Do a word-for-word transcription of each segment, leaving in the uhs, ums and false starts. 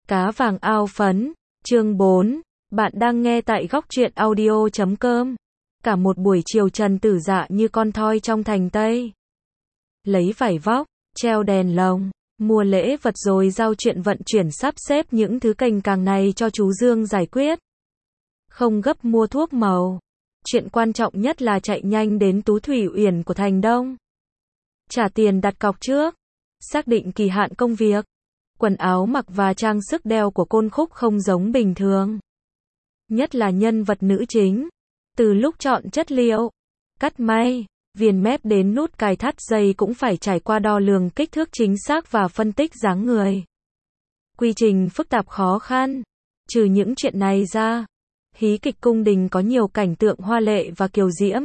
Cá vàng ao phấn, chương bốn, bạn đang nghe tại góc truyện audio chấm com. Cả một buổi chiều Trần Tử Dạ như con thoi trong thành Tây. Lấy vải vóc, treo đèn lồng, mua lễ vật rồi giao chuyện vận chuyển sắp xếp những thứ cành càng này cho chú Dương giải quyết. Không gấp mua thuốc màu. Chuyện quan trọng nhất là chạy nhanh đến Tú Thủy Uyển của Thành Đông. Trả tiền đặt cọc trước. Xác định kỳ hạn công việc. Quần áo mặc và trang sức đeo của Côn Khúc không giống bình thường. Nhất là nhân vật nữ chính. Từ lúc chọn chất liệu, cắt may, viền mép đến nút cài thắt dây cũng phải trải qua đo lường kích thước chính xác và phân tích dáng người. Quy trình phức tạp khó khăn. Trừ những chuyện này ra, hí kịch cung đình có nhiều cảnh tượng hoa lệ và kiều diễm.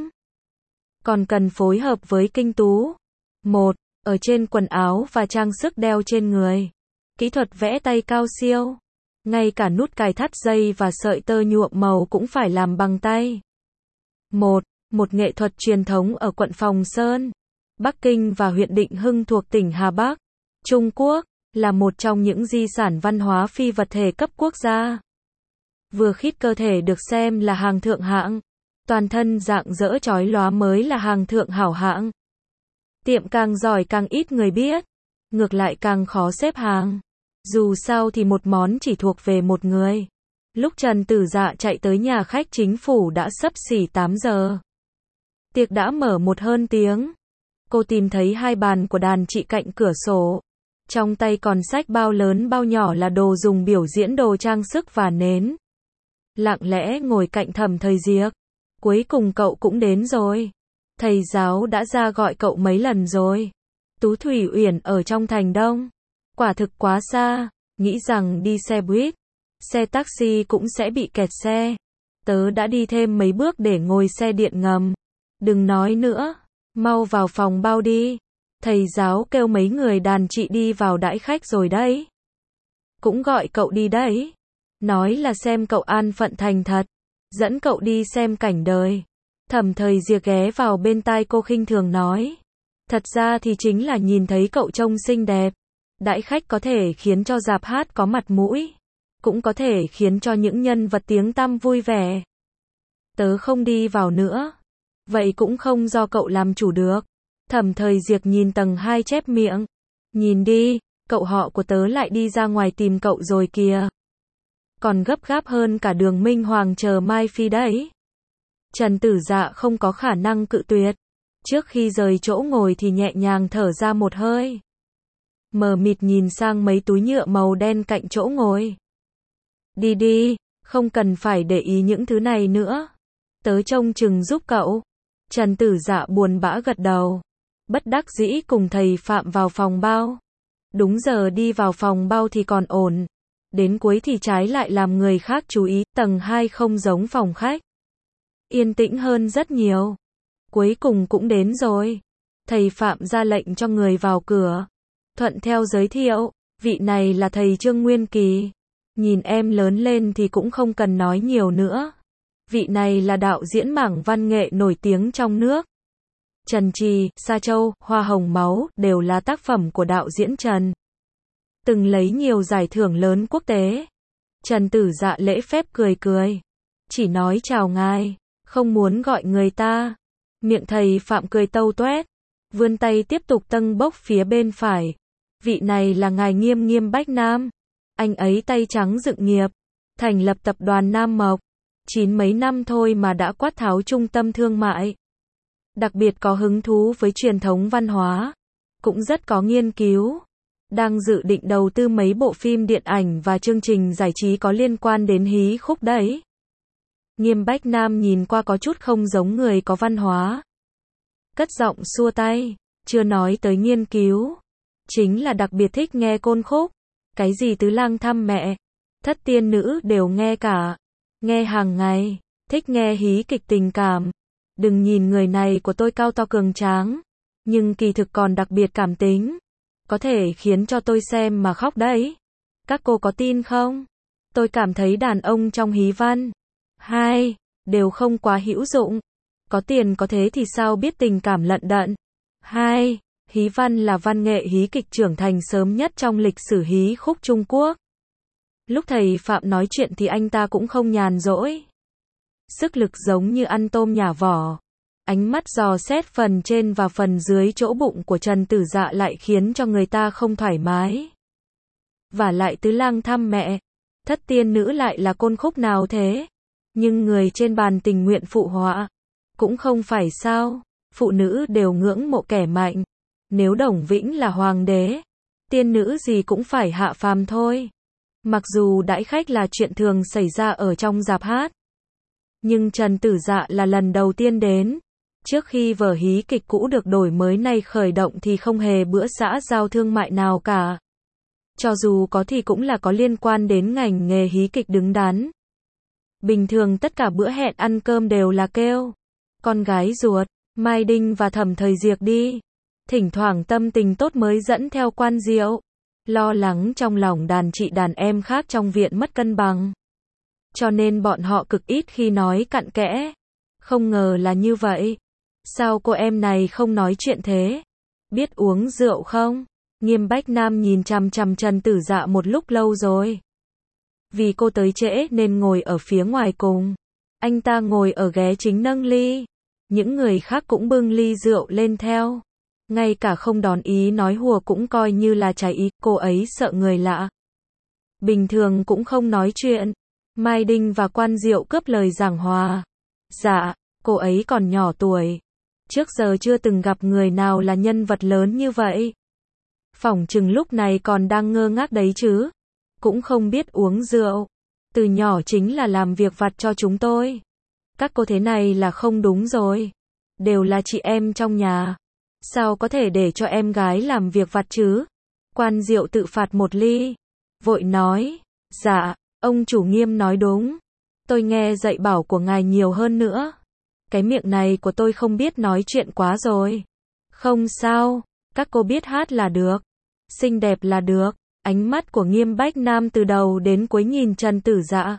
Còn cần phối hợp với kinh tú. Một, ở trên quần áo và trang sức đeo trên người. Kỹ thuật vẽ tay cao siêu. Ngay cả nút cài thắt dây và sợi tơ nhuộm màu cũng phải làm bằng tay. Một, một nghệ thuật truyền thống ở quận Phòng Sơn, Bắc Kinh và huyện Định Hưng thuộc tỉnh Hà Bắc, Trung Quốc, là một trong những di sản văn hóa phi vật thể cấp quốc gia. Vừa khít cơ thể được xem là hàng thượng hạng, toàn thân rạng rỡ chói lóa mới là hàng thượng hảo hạng. Tiệm càng giỏi càng ít người biết, ngược lại càng khó xếp hàng. Dù sao thì một món chỉ thuộc về một người. Lúc Trần Tử Dạ chạy tới nhà khách chính phủ đã xấp xỉ tám giờ. Tiệc đã mở một hơn tiếng. Cô tìm thấy hai bàn của đàn chị cạnh cửa sổ. Trong tay còn xách bao lớn bao nhỏ là đồ dùng biểu diễn, đồ trang sức và nến. Lặng lẽ ngồi cạnh Thẩm Thời Diệp. Cuối cùng cậu cũng đến rồi. Thầy giáo đã ra gọi cậu mấy lần rồi. Tú Thủy Uyển ở trong thành Đông. Quả thực quá xa, nghĩ rằng đi xe buýt, xe taxi cũng sẽ bị kẹt xe. Tớ đã đi thêm mấy bước để ngồi xe điện ngầm. Đừng nói nữa, mau vào phòng bao đi. Thầy giáo kêu mấy người đàn chị đi vào đãi khách rồi đấy. Cũng gọi cậu đi đấy. Nói là xem cậu an phận thành thật, dẫn cậu đi xem cảnh đời. Thẩm Thời Diệp ghé vào bên tai cô khinh thường nói. Thật ra thì chính là nhìn thấy cậu trông xinh đẹp. Đãi khách có thể khiến cho rạp hát có mặt mũi, cũng có thể khiến cho những nhân vật tiếng tăm vui vẻ. Tớ không đi vào nữa. Vậy cũng không do cậu làm chủ được. Thẩm Thời Diệp nhìn tầng hai chép miệng. Nhìn đi, cậu họ của tớ lại đi ra ngoài tìm cậu rồi kìa. Còn gấp gáp hơn cả Đường Minh Hoàng chờ Mai Phi đấy. Trần Tử Dạ không có khả năng cự tuyệt. Trước khi rời chỗ ngồi thì nhẹ nhàng thở ra một hơi. Mờ mịt nhìn sang mấy túi nhựa màu đen cạnh chỗ ngồi. Đi đi, không cần phải để ý những thứ này nữa. Tớ trông chừng giúp cậu. Trần Tử Dạ buồn bã gật đầu. Bất đắc dĩ cùng thầy Phạm vào phòng bao. Đúng giờ đi vào phòng bao thì còn ổn. Đến cuối thì trái lại làm người khác chú ý. Tầng hai không giống phòng khách. Yên tĩnh hơn rất nhiều. Cuối cùng cũng đến rồi. Thầy Phạm ra lệnh cho người vào cửa. Thuận theo giới thiệu, vị này là thầy Trương Nguyên Kỳ. Nhìn em lớn lên thì cũng không cần nói nhiều nữa. Vị này là đạo diễn mảng văn nghệ nổi tiếng trong nước. Trần Trì, Sa Châu, Hoa Hồng Máu đều là tác phẩm của đạo diễn Trần. Từng lấy nhiều giải thưởng lớn quốc tế. Trần Tử Dạ lễ phép cười cười. Chỉ nói chào ngài, không muốn gọi người ta. Miệng thầy Phạm cười tâu toét. Vươn tay tiếp tục tâng bốc phía bên phải. Vị này là ngài Nghiêm Nghiêm Bách Nam. Anh ấy tay trắng dựng nghiệp. Thành lập tập đoàn Nam Mộc. Chín mấy năm thôi mà đã quát tháo trung tâm thương mại. Đặc biệt có hứng thú với truyền thống văn hóa. Cũng rất có nghiên cứu. Đang dự định đầu tư mấy bộ phim điện ảnh và chương trình giải trí có liên quan đến hí khúc đấy. Nghiêm Bách Nam nhìn qua có chút không giống người có văn hóa. Cất giọng xua tay. Chưa nói tới nghiên cứu. Chính là đặc biệt thích nghe Côn Khúc. Cái gì Tứ Lang Thăm Mẹ, Thất Tiên Nữ đều nghe cả. Nghe hàng ngày. Thích nghe hí kịch tình cảm. Đừng nhìn người này của tôi cao to cường tráng. Nhưng kỳ thực còn đặc biệt cảm tính. Có thể khiến cho tôi xem mà khóc đấy. Các cô có tin không? Tôi cảm thấy đàn ông trong hí văn hai đều không quá hữu dụng. Có tiền có thế thì sao biết tình cảm lận đận. Hai, hí văn là văn nghệ hí kịch trưởng thành sớm nhất trong lịch sử hí khúc Trung Quốc. Lúc thầy Phạm nói chuyện thì anh ta cũng không nhàn rỗi. Sức lực giống như ăn tôm nhả vỏ. Ánh mắt dò xét phần trên và phần dưới chỗ bụng của Trần Tử Dạ lại khiến cho người ta không thoải mái. Và lại Tứ Lang thăm mẹ, thất tiên nữ lại là côn khúc nào thế? Nhưng người trên bàn tình nguyện phụ họa. Cũng không phải sao, phụ nữ đều ngưỡng mộ kẻ mạnh. Nếu Đồng Vĩnh là hoàng đế, tiên nữ gì cũng phải hạ phàm thôi. Mặc dù đãi khách là chuyện thường xảy ra ở trong rạp hát. Nhưng Trần Tử Dạ là lần đầu tiên đến. Trước khi vở hí kịch cũ được đổi mới này khởi động thì không hề bữa xã giao thương mại nào cả. Cho dù có thì cũng là có liên quan đến ngành nghề hí kịch đứng đắn. Bình thường tất cả bữa hẹn ăn cơm đều là kêu con gái ruột, Mai Đinh và Thẩm Thời Diệp đi. Thỉnh thoảng tâm tình tốt mới dẫn theo Quan Diệu. Lo lắng trong lòng đàn chị đàn em khác trong viện mất cân bằng. Cho nên bọn họ cực ít khi nói cặn kẽ. Không ngờ là như vậy. Sao cô em này không nói chuyện thế? Biết uống rượu không? Nghiêm Bách Nam nhìn chằm chằm Trần Tử Dạ một lúc lâu rồi. Vì cô tới trễ nên ngồi ở phía ngoài cùng. Anh ta ngồi ở ghế chính nâng ly. Những người khác cũng bưng ly rượu lên theo. Ngay cả không đón ý nói hùa cũng coi như là trái ý, cô ấy sợ người lạ. Bình thường cũng không nói chuyện. Mai Đinh và Quan Diệu cướp lời giảng hòa. Dạ, cô ấy còn nhỏ tuổi. Trước giờ chưa từng gặp người nào là nhân vật lớn như vậy. Phỏng chừng lúc này còn đang ngơ ngác đấy chứ. Cũng không biết uống rượu. Từ nhỏ chính là làm việc vặt cho chúng tôi. Các cô thế này là không đúng rồi. Đều là chị em trong nhà. Sao có thể để cho em gái làm việc vặt chứ? Quan Diệu tự phạt một ly. Vội nói. Dạ, ông chủ Nghiêm nói đúng. Tôi nghe dạy bảo của ngài nhiều hơn nữa. Cái miệng này của tôi không biết nói chuyện quá rồi. Không sao, các cô biết hát là được. Xinh đẹp là được. Ánh mắt của Nghiêm Bách Nam từ đầu đến cuối nhìn Trần Tử Dạ.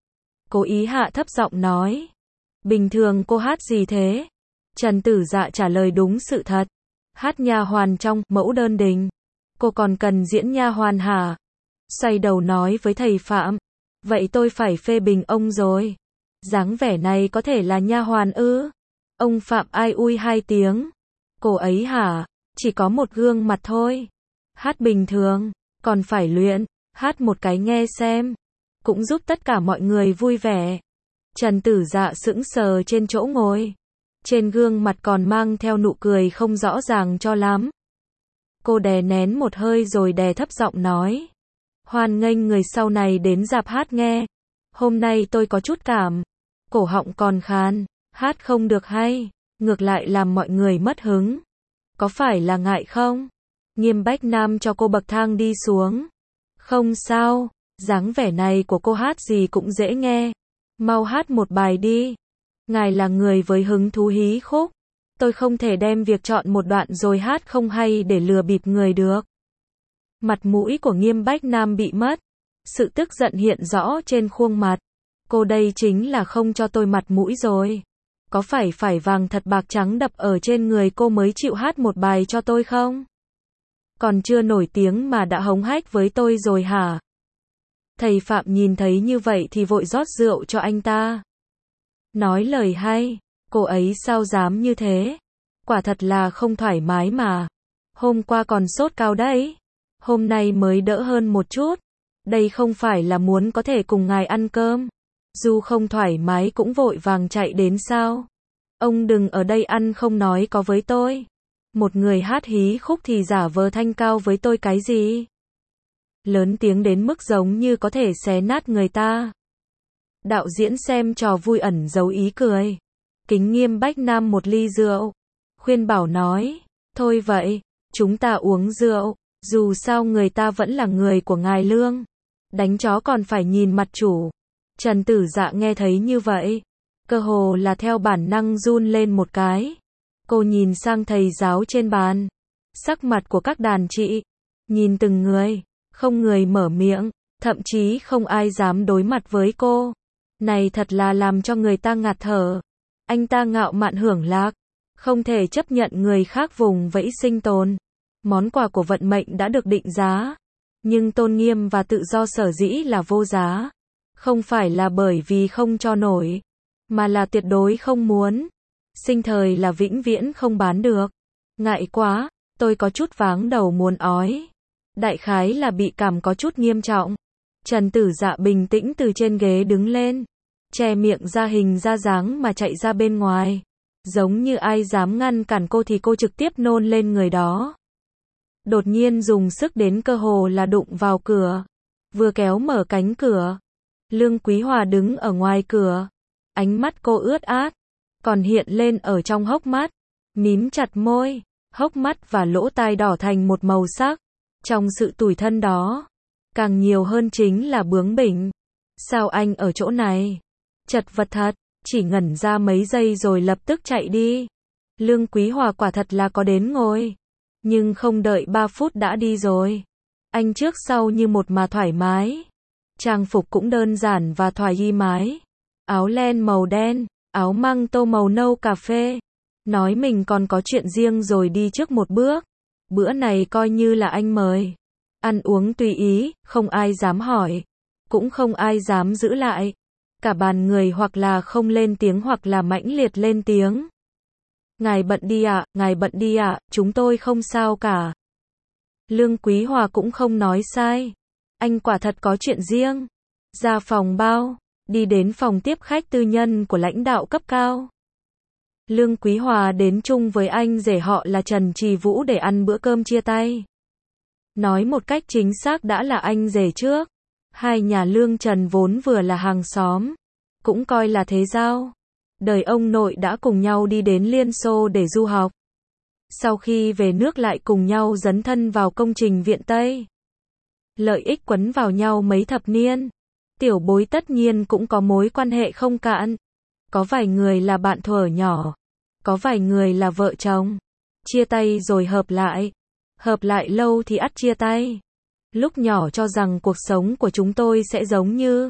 Cố ý hạ thấp giọng nói. Bình thường cô hát gì thế? Trần Tử Dạ trả lời đúng sự thật. Hát nha hoàn trong Mẫu Đơn Đình. Cô còn cần diễn nha hoàn hả? Xoay đầu nói với thầy Phạm. Vậy tôi phải phê bình ông rồi. Dáng vẻ này có thể là nha hoàn ư? Ông Phạm ai ui hai tiếng. Cô ấy hả? Chỉ có một gương mặt thôi. Hát bình thường, còn phải luyện. Hát một cái nghe xem. Cũng giúp tất cả mọi người vui vẻ. Trần Tử Dạ sững sờ trên chỗ ngồi. Trên gương mặt còn mang theo nụ cười không rõ ràng cho lắm. Cô đè nén một hơi rồi đè thấp giọng nói. Hoan nghênh người sau này đến rạp hát nghe. Hôm nay tôi có chút cảm. Cổ họng còn khàn. Hát không được hay. Ngược lại làm mọi người mất hứng. Có phải là ngại không? Nghiêm Bách Nam cho cô bậc thang đi xuống. Không sao. Dáng vẻ này của cô hát gì cũng dễ nghe. Mau hát một bài đi. Ngài là người với hứng thú hí khúc. Tôi không thể đem việc chọn một đoạn rồi hát không hay để lừa bịp người được. Mặt mũi của Nghiêm Bách Nam bị mất. Sự tức giận hiện rõ trên khuôn mặt. Cô đây chính là không cho tôi mặt mũi rồi. Có phải phải vàng thật bạc trắng đập ở trên người cô mới chịu hát một bài cho tôi không? Còn chưa nổi tiếng mà đã hống hách với tôi rồi hả? Thầy Phạm nhìn thấy như vậy thì vội rót rượu cho anh ta. Nói lời hay, cô ấy sao dám như thế? Quả thật là không thoải mái mà. Hôm qua còn sốt cao đấy. Hôm nay mới đỡ hơn một chút. Đây không phải là muốn có thể cùng ngài ăn cơm. Dù không thoải mái cũng vội vàng chạy đến sao? Ông đừng ở đây ăn không nói có với tôi. Một người hát hí khúc thì giả vờ thanh cao với tôi cái gì? Lớn tiếng đến mức giống như có thể xé nát người ta. Đạo diễn xem trò vui ẩn giấu ý cười. Kính Nghiêm Bách Nam một ly rượu. Khuyên bảo nói. Thôi vậy, chúng ta uống rượu. Dù sao người ta vẫn là người của ngài Lương. Đánh chó còn phải nhìn mặt chủ. Trần Tử Dạ nghe thấy như vậy. Cơ hồ là theo bản năng run lên một cái. Cô nhìn sang thầy giáo trên bàn. Sắc mặt của các đàn chị. Nhìn từng người. Không người mở miệng. Thậm chí không ai dám đối mặt với cô. Này thật là làm cho người ta ngạt thở. Anh ta ngạo mạn hưởng lạc. Không thể chấp nhận người khác vùng vẫy sinh tồn. Món quà của vận mệnh đã được định giá. Nhưng tôn nghiêm và tự do sở dĩ là vô giá. Không phải là bởi vì không cho nổi, mà là tuyệt đối không muốn. Sinh thời là vĩnh viễn không bán được. Ngại quá, tôi có chút váng đầu muốn ói. Đại khái là bị cảm có chút nghiêm trọng. Trần Tử Dạ bình tĩnh từ trên ghế đứng lên, che miệng ra hình ra dáng mà chạy ra bên ngoài. Giống như ai dám ngăn cản cô thì cô trực tiếp nôn lên người đó. Đột nhiên dùng sức đến cơ hồ là đụng vào cửa. Vừa kéo mở cánh cửa, Lương Quý Hòa đứng ở ngoài cửa. Ánh mắt cô ướt át, còn hiện lên ở trong hốc mắt. Mím chặt môi, hốc mắt và lỗ tai đỏ thành một màu sắc. Trong sự tủi thân đó, càng nhiều hơn chính là bướng bỉnh. Sao anh ở chỗ này? Chật vật thật, chỉ ngẩn ra mấy giây rồi lập tức chạy đi. Lương Quý Hòa quả thật là có đến ngồi, nhưng không đợi ba phút đã đi rồi. Anh trước sau như một mà thoải mái. Trang phục cũng đơn giản và thoải mái. Áo len màu đen, áo măng tô màu nâu cà phê. Nói mình còn có chuyện riêng rồi đi trước một bước. Bữa này coi như là anh mời. Ăn uống tùy ý, không ai dám hỏi. Cũng không ai dám giữ lại. Cả bàn người hoặc là không lên tiếng hoặc là mãnh liệt lên tiếng. Ngài bận đi ạ, à, ngài bận đi ạ, à, chúng tôi không sao cả. Lương Quý Hòa cũng không nói sai. Anh quả thật có chuyện riêng. Ra phòng bao, đi đến phòng tiếp khách tư nhân của lãnh đạo cấp cao. Lương Quý Hòa đến chung với anh rể họ là Trần Trì Vũ để ăn bữa cơm chia tay. Nói một cách chính xác đã là anh rể trước. Hai nhà Lương Trần vốn vừa là hàng xóm, cũng coi là thế giao. Đời ông nội đã cùng nhau đi đến Liên Xô để du học. Sau khi về nước lại cùng nhau dấn thân vào công trình Viện Tây. Lợi ích quấn vào nhau mấy thập niên. Tiểu bối tất nhiên cũng có mối quan hệ không cạn. Có vài người là bạn thuở nhỏ, có vài người là vợ chồng. Chia tay rồi hợp lại. Hợp lại lâu thì ắt chia tay. Lúc nhỏ cho rằng cuộc sống của chúng tôi sẽ giống như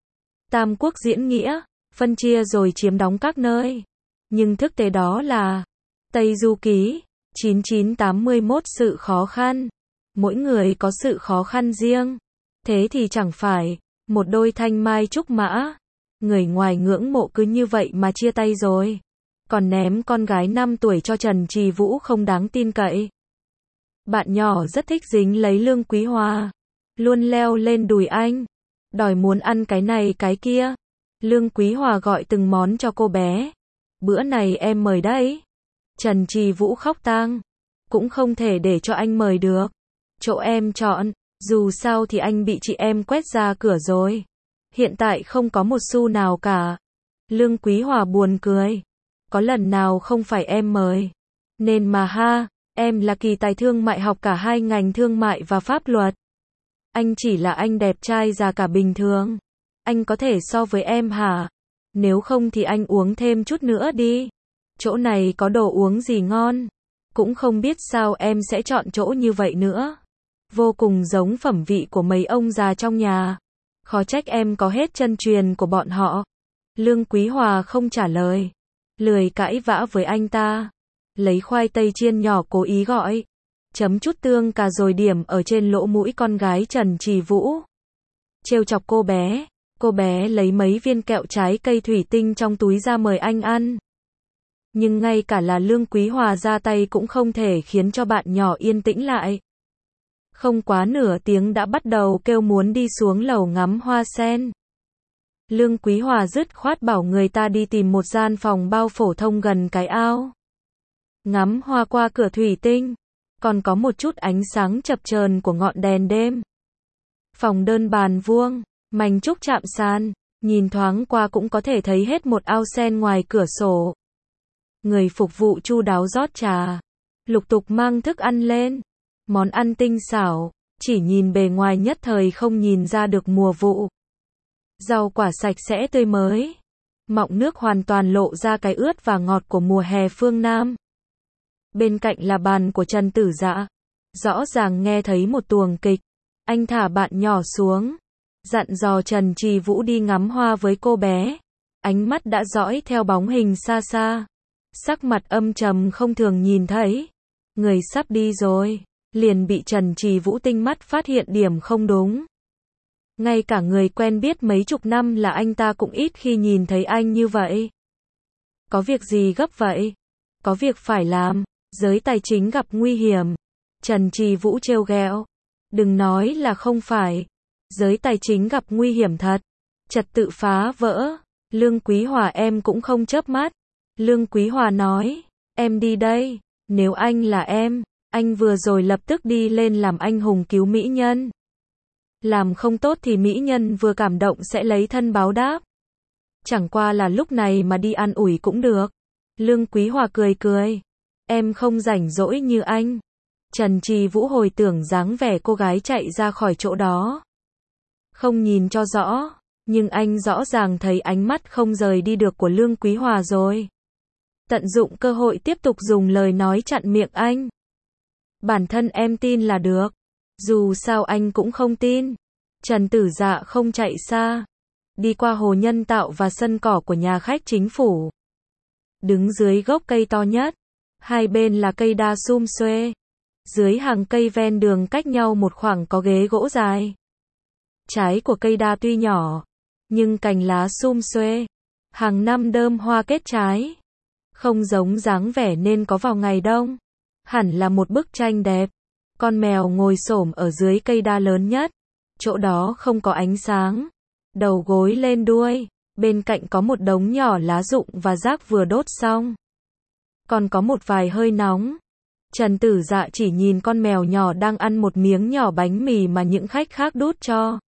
Tam Quốc diễn nghĩa, phân chia rồi chiếm đóng các nơi. Nhưng thực tế đó là Tây Du Ký, chín chín tám mốt sự khó khăn. Mỗi người có sự khó khăn riêng. Thế thì chẳng phải một đôi thanh mai trúc mã. Người ngoài ngưỡng mộ cứ như vậy mà chia tay rồi. Còn ném con gái năm tuổi cho Trần Trì Vũ không đáng tin cậy. Bạn nhỏ rất thích dính lấy Lương Quý Hòa. Luôn leo lên đùi anh. Đòi muốn ăn cái này cái kia. Lương Quý Hòa gọi từng món cho cô bé. Bữa này em mời đấy. Trần Trì Vũ khóc tang. Cũng không thể để cho anh mời được. Chỗ em chọn. Dù sao thì anh bị chị em quét ra cửa rồi. Hiện tại không có một xu nào cả. Lương Quý Hòa buồn cười. Có lần nào không phải em mời. Nên mà ha, em là kỳ tài thương mại học cả hai ngành thương mại và pháp luật. Anh chỉ là anh đẹp trai già cả bình thường. Anh có thể so với em hả? Nếu không thì anh uống thêm chút nữa đi. Chỗ này có đồ uống gì ngon? Cũng không biết sao em sẽ chọn chỗ như vậy nữa. Vô cùng giống phẩm vị của mấy ông già trong nhà. Khó trách em có hết chân truyền của bọn họ. Lương Quý Hòa không trả lời. Lười cãi vã với anh ta. Lấy khoai tây chiên nhỏ cố ý gọi. Chấm chút tương cà rồi điểm ở trên lỗ mũi con gái Trần Trì Vũ. Trêu chọc cô bé. Cô bé lấy mấy viên kẹo trái cây thủy tinh trong túi ra mời anh ăn. Nhưng ngay cả là Lương Quý Hòa ra tay cũng không thể khiến cho bạn nhỏ yên tĩnh lại. Không quá nửa tiếng đã bắt đầu kêu muốn đi xuống lầu ngắm hoa sen. Lương Quý Hòa dứt khoát bảo người ta đi tìm một gian phòng bao phổ thông gần cái ao. Ngắm hoa qua cửa thủy tinh, còn có một chút ánh sáng chập chờn của ngọn đèn đêm. Phòng đơn bàn vuông, mảnh trúc chạm sàn, nhìn thoáng qua cũng có thể thấy hết một ao sen ngoài cửa sổ. Người phục vụ chu đáo rót trà, lục tục mang thức ăn lên. Món ăn tinh xảo, chỉ nhìn bề ngoài nhất thời không nhìn ra được mùa vụ. Rau quả sạch sẽ tươi mới. Mọng nước hoàn toàn lộ ra cái ướt và ngọt của mùa hè phương Nam. Bên cạnh là bàn của Trần Tử Dạ. Rõ ràng nghe thấy một tuồng kịch. Anh thả bạn nhỏ xuống. Dặn dò Trần Trì Vũ đi ngắm hoa với cô bé. Ánh mắt đã dõi theo bóng hình xa xa. Sắc mặt âm trầm không thường nhìn thấy. Người sắp đi rồi. liền bị Trần Trì Vũ tinh mắt phát hiện điểm không đúng. Ngay cả người quen biết mấy chục năm là anh ta cũng ít khi nhìn thấy anh như vậy. Có việc gì gấp vậy? Có việc phải làm, giới tài chính gặp nguy hiểm. Trần Trì Vũ trêu ghẹo. Đừng nói là không phải. Giới tài chính gặp nguy hiểm thật. Trật tự phá vỡ. Lương Quý Hòa em cũng không chớp mắt. Lương Quý Hòa nói, em đi đây. Nếu anh là em, anh vừa rồi lập tức đi lên làm anh hùng cứu mỹ nhân. Làm không tốt thì mỹ nhân vừa cảm động sẽ lấy thân báo đáp. Chẳng qua là lúc này mà đi an ủi cũng được. Lương Quý Hòa cười cười. Em không rảnh rỗi như anh. Trần Trì Vũ hồi tưởng dáng vẻ cô gái chạy ra khỏi chỗ đó. Không nhìn cho rõ, nhưng anh rõ ràng thấy ánh mắt không rời đi được của Lương Quý Hòa rồi. Tận dụng cơ hội tiếp tục dùng lời nói chặn miệng anh. Bản thân em tin là được. Dù sao anh cũng không tin. Trần Tử Dạ không chạy xa. Đi qua hồ nhân tạo và sân cỏ của nhà khách chính phủ. Đứng dưới gốc cây to nhất. Hai bên là cây đa sum xuê. Dưới hàng cây ven đường cách nhau một khoảng có ghế gỗ dài. Trái của cây đa tuy nhỏ, nhưng cành lá sum xuê. Hàng năm đơm hoa kết trái. Không giống dáng vẻ nên có vào ngày đông. Hẳn là một bức tranh đẹp. Con mèo ngồi xổm ở dưới cây đa lớn nhất. Chỗ đó không có ánh sáng. Đầu gối lên đuôi. Bên cạnh có một đống nhỏ lá rụng và rác vừa đốt xong. Còn có một vài hơi nóng. Trần Tử Dạ chỉ nhìn con mèo nhỏ đang ăn một miếng nhỏ bánh mì mà những khách khác đút cho.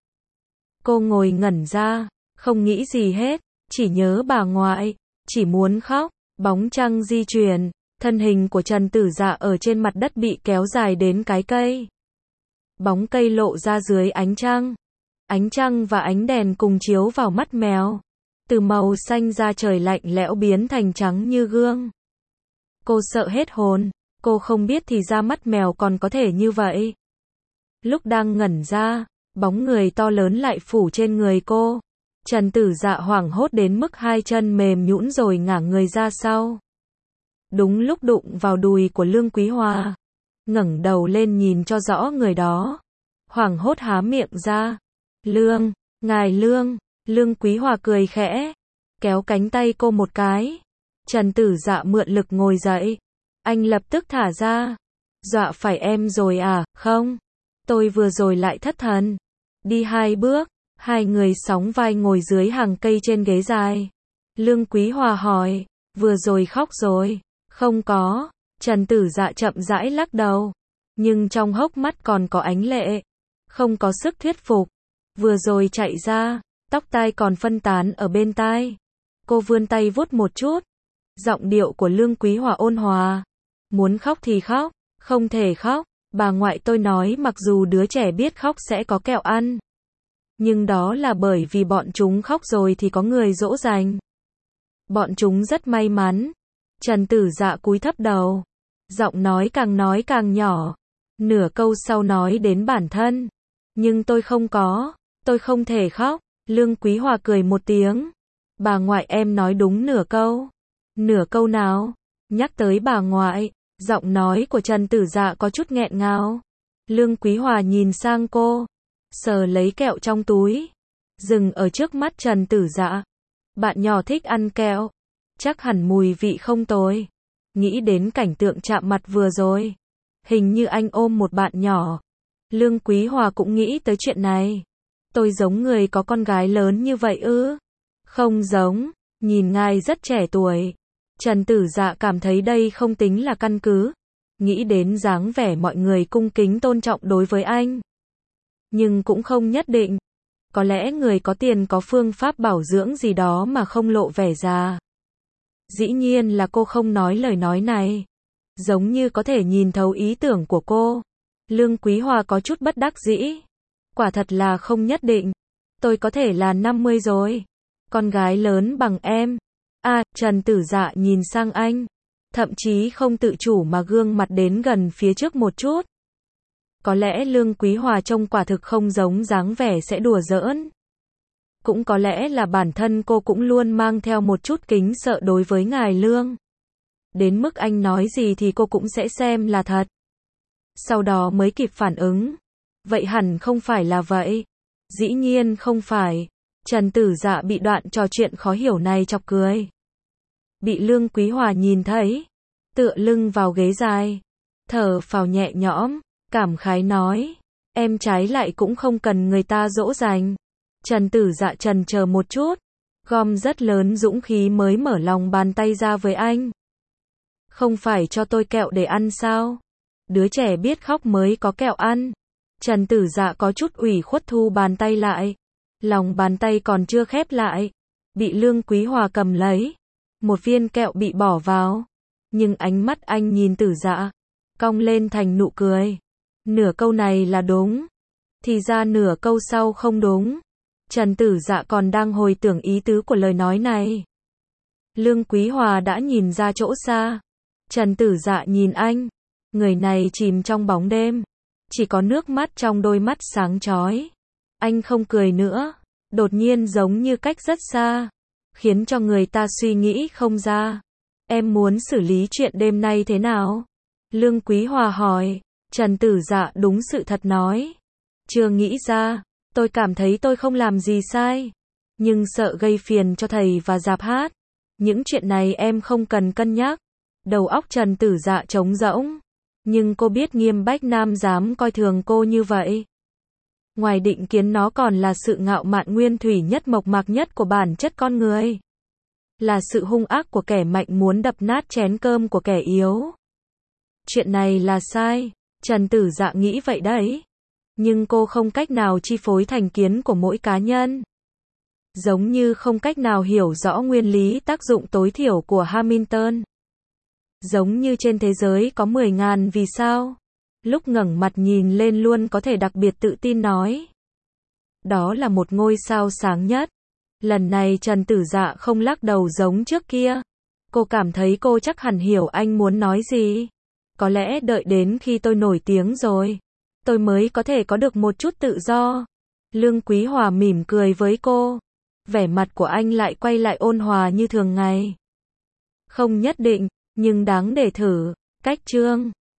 Cô ngồi ngẩn ra, không nghĩ gì hết, chỉ nhớ bà ngoại, chỉ muốn khóc. Bóng trăng di chuyển, thân hình của Trần Tử Dạ ở trên mặt đất bị kéo dài đến cái cây. Bóng cây lộ ra dưới ánh trăng. Ánh trăng và ánh đèn cùng chiếu vào mắt mèo. Từ màu xanh da trời lạnh lẽo biến thành trắng như gương. Cô sợ hết hồn, cô không biết thì ra mắt mèo còn có thể như vậy. Lúc đang ngẩn ra, bóng người to lớn lại phủ trên người cô. Trần Tử Dạ hoảng hốt đến mức hai chân mềm nhũn rồi ngả người ra sau. Đúng lúc đụng vào đùi của Lương Quý Hòa. Ngẩng đầu lên nhìn cho rõ người đó. Hoảng hốt há miệng ra. Lương, ngài Lương. Lương Quý Hòa cười khẽ. Kéo cánh tay cô một cái. Trần Tử Dạ mượn lực ngồi dậy. Anh lập tức thả ra. Dọa phải em rồi à, không? Tôi vừa rồi lại thất thần. Đi hai bước. Hai người sóng vai ngồi dưới hàng cây trên ghế dài. Lương Quý Hòa hỏi, vừa rồi khóc rồi? Không có. Trần Tử Dạ chậm rãi lắc đầu. Nhưng trong hốc mắt còn có ánh lệ. Không có sức thuyết phục. Vừa rồi chạy ra, tóc tai còn phân tán ở bên tai. Cô vươn tay vuốt một chút. Giọng điệu của Lương Quý Hòa ôn hòa. Muốn khóc thì khóc, không thể khóc. Bà ngoại tôi nói mặc dù đứa trẻ biết khóc sẽ có kẹo ăn. Nhưng đó là bởi vì bọn chúng khóc rồi thì có người dỗ dành. Bọn chúng rất may mắn. Trần Tử Dạ cúi thấp đầu. Giọng nói càng nói càng nhỏ. Nửa câu sau nói đến bản thân. Nhưng tôi không có. Tôi không thể khóc. Lương Quý Hòa cười một tiếng. Bà ngoại em nói đúng nửa câu. Nửa câu nào? Nhắc tới bà ngoại. Giọng nói của Trần Tử Dạ có chút nghẹn ngào. Lương Quý Hòa nhìn sang cô. Sờ lấy kẹo trong túi. Dừng ở trước mắt Trần Tử Dạ. Bạn nhỏ thích ăn kẹo. Chắc hẳn mùi vị không tồi. Nghĩ đến cảnh tượng chạm mặt vừa rồi. Hình như anh ôm một bạn nhỏ. Lương Quý Hòa cũng nghĩ tới chuyện này. Tôi giống người có con gái lớn như vậy ư? Không giống. Nhìn ngài rất trẻ tuổi. Trần Tử Dạ cảm thấy đây không tính là căn cứ. Nghĩ đến dáng vẻ mọi người cung kính tôn trọng đối với anh. Nhưng cũng không nhất định. Có lẽ người có tiền có phương pháp bảo dưỡng gì đó mà không lộ vẻ già. Dĩ nhiên là cô không nói lời nói này. Giống như có thể nhìn thấu ý tưởng của cô. Lương Quý Hòa có chút bất đắc dĩ. Quả thật là không nhất định. Tôi có thể là năm mươi rồi. Con gái lớn bằng em. À, Trần Tử Dạ nhìn sang anh. Thậm chí không tự chủ mà gương mặt đến gần phía trước một chút. Có lẽ Lương Quý Hòa trông quả thực không giống dáng vẻ sẽ đùa giỡn. Cũng có lẽ là bản thân cô cũng luôn mang theo một chút kính sợ đối với ngài Lương. Đến mức anh nói gì thì cô cũng sẽ xem là thật. sau đó mới kịp phản ứng. Vậy hẳn không phải là vậy. Dĩ nhiên không phải. Trần Tử Dạ bị đoạn trò chuyện khó hiểu này chọc cười. Bị Lương Quý Hòa nhìn thấy, tựa lưng vào ghế dài, thở phào nhẹ nhõm, cảm khái nói, em trái lại cũng không cần người ta dỗ dành. Trần Tử Dạ chần chờ một chút, gom rất lớn dũng khí mới mở lòng bàn tay ra với anh. Không phải cho tôi kẹo để ăn sao? Đứa trẻ biết khóc mới có kẹo ăn. Trần Tử Dạ có chút ủy khuất thu bàn tay lại. Lòng bàn tay còn chưa khép lại, bị Lương Quý Hòa cầm lấy. Một viên kẹo bị bỏ vào. Nhưng ánh mắt anh nhìn Tử Dạ, cong lên thành nụ cười. Nửa câu này là đúng. Thì ra nửa câu sau không đúng. Trần Tử Dạ còn đang hồi tưởng ý tứ của lời nói này. Lương Quý Hòa đã nhìn ra chỗ xa. Trần Tử Dạ nhìn anh. Người này chìm trong bóng đêm. Chỉ có nước mắt trong đôi mắt sáng chói. Anh không cười nữa. Đột nhiên giống như cách rất xa. Khiến cho người ta suy nghĩ không ra. Em muốn xử lý chuyện đêm nay thế nào? Lương Quý Hòa hỏi. Trần Tử Dạ đúng sự thật nói. Chưa nghĩ ra. Tôi cảm thấy tôi không làm gì sai. Nhưng sợ gây phiền cho thầy và dạp hát. Những chuyện này em không cần cân nhắc. Đầu óc Trần Tử Dạ trống rỗng. Nhưng cô biết Nghiêm Bách Nam dám coi thường cô như vậy. Ngoài định kiến nó còn là sự ngạo mạn nguyên thủy nhất mộc mạc nhất của bản chất con người. Là sự hung ác của kẻ mạnh muốn đập nát chén cơm của kẻ yếu. Chuyện này là sai. Trần Tử Dạ nghĩ vậy đấy. Nhưng cô không cách nào chi phối thành kiến của mỗi cá nhân. Giống như không cách nào hiểu rõ nguyên lý tác dụng tối thiểu của Hamilton. Giống như trên thế giới có mười ngàn vì sao. Lúc ngẩng mặt nhìn lên luôn có thể đặc biệt tự tin nói. Đó là một ngôi sao sáng nhất. Lần này Trần Tử Dạ không lắc đầu giống trước kia. Cô cảm thấy cô chắc hẳn hiểu anh muốn nói gì. Có lẽ đợi đến khi tôi nổi tiếng rồi, tôi mới có thể có được một chút tự do. Lương Quý Hòa mỉm cười với cô. Vẻ mặt của anh lại quay lại ôn hòa như thường ngày. Không nhất định, nhưng đáng để thử. Cách chương